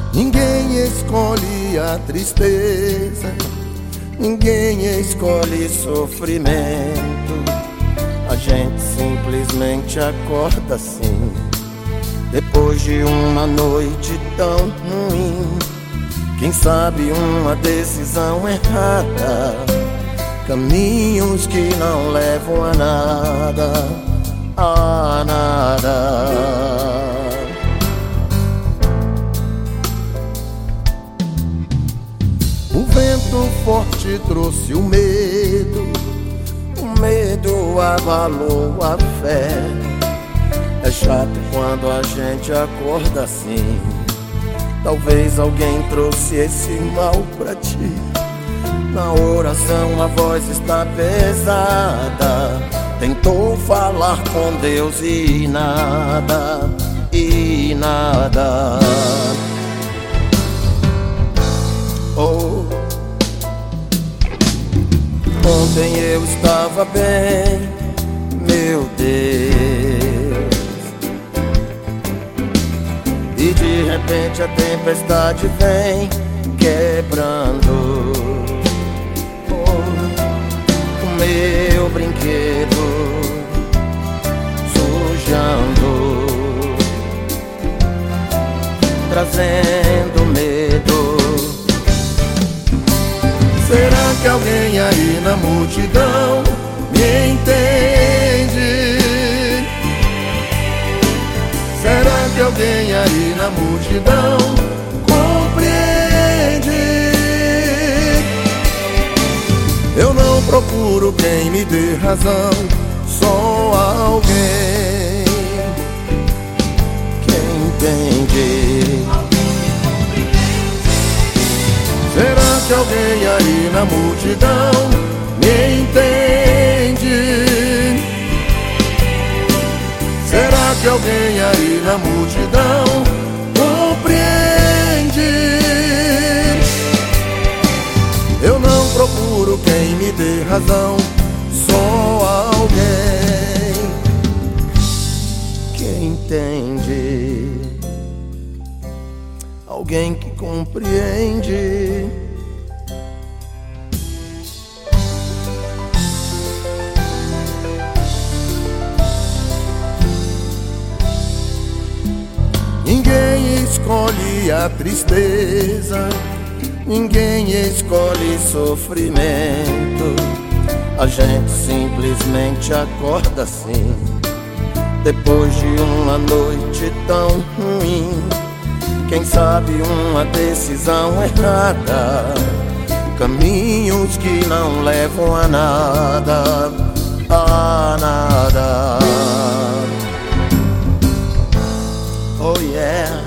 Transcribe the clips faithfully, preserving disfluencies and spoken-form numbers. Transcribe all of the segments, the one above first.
Ninguém escolhe a tristeza, ninguém escolhe sofrimento. A gente simplesmente acorda assim, depois de uma noite tão ruim. Quem sabe uma decisão errada, caminhos que não levam a nada, a nada. O vento forte trouxe o medo, o medo abalou a fé. É chato quando a gente acorda assim. Talvez alguém trouxe esse mal pra ti. Na oração a voz está pesada. Tentou falar com Deus e nada, e nada. Oh. Ontem eu estava bem, meu Deus, e de repente a tempestade vem quebrando oh, o meu brinquedo, sujando, trazendo medo. Será que alguém aí na multidão me entende? Será que alguém aí na multidão compreende? Eu não procuro quem me dê razão, só alguém que entende. Será que alguém aí na multidão me entende? Será que alguém aí na multidão compreende? Eu não procuro quem me dê razão, só alguém que entende, alguém que compreende. Ninguém escolhe a tristeza, ninguém escolhe sofrimento. A gente simplesmente acorda assim, depois de uma noite tão ruim. Quem sabe uma decisão errada, caminhos que não levam a nada, a nada. Oh yeah.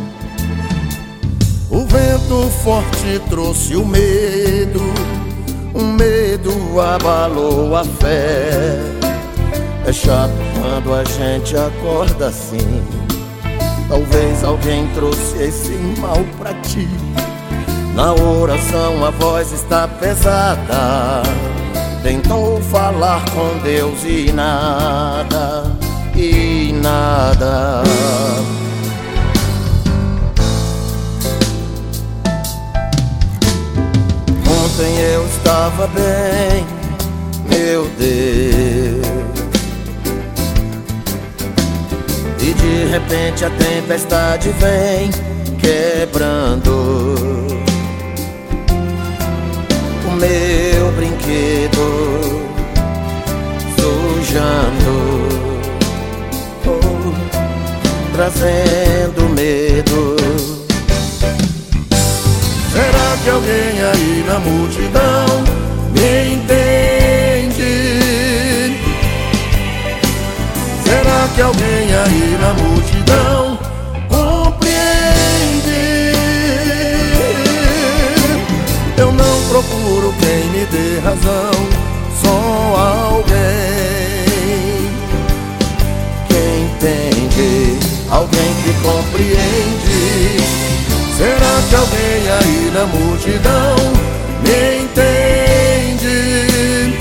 O vento forte trouxe o medo, o medo abalou a fé. É chato quando a gente acorda assim. Talvez alguém trouxe esse mal pra ti. Na oração a voz está pesada. Tentou falar com Deus e nada, e nada. Ontem eu estava bem, meu Deus, e de repente a tempestade vem quebrando o meu brinquedo, sujando, oh, trazendo medo. Será que alguém aí na multidão me entende? Será que alguém aí na multidão compreende? Eu não procuro quem me dê razão, só alguém que entende, alguém que compreende. Será que alguém aí na multidão me entende?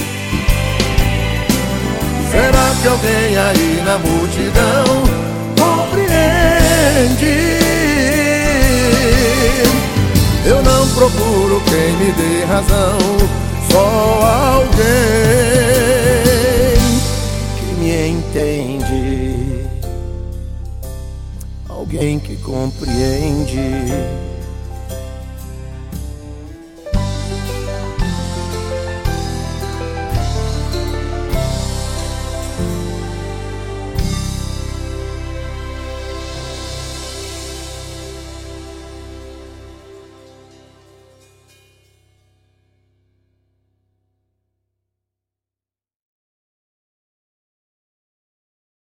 Será que alguém aí na multidão compreende? procuro quem me dê razão. Só alguém que me entende, alguém que compreende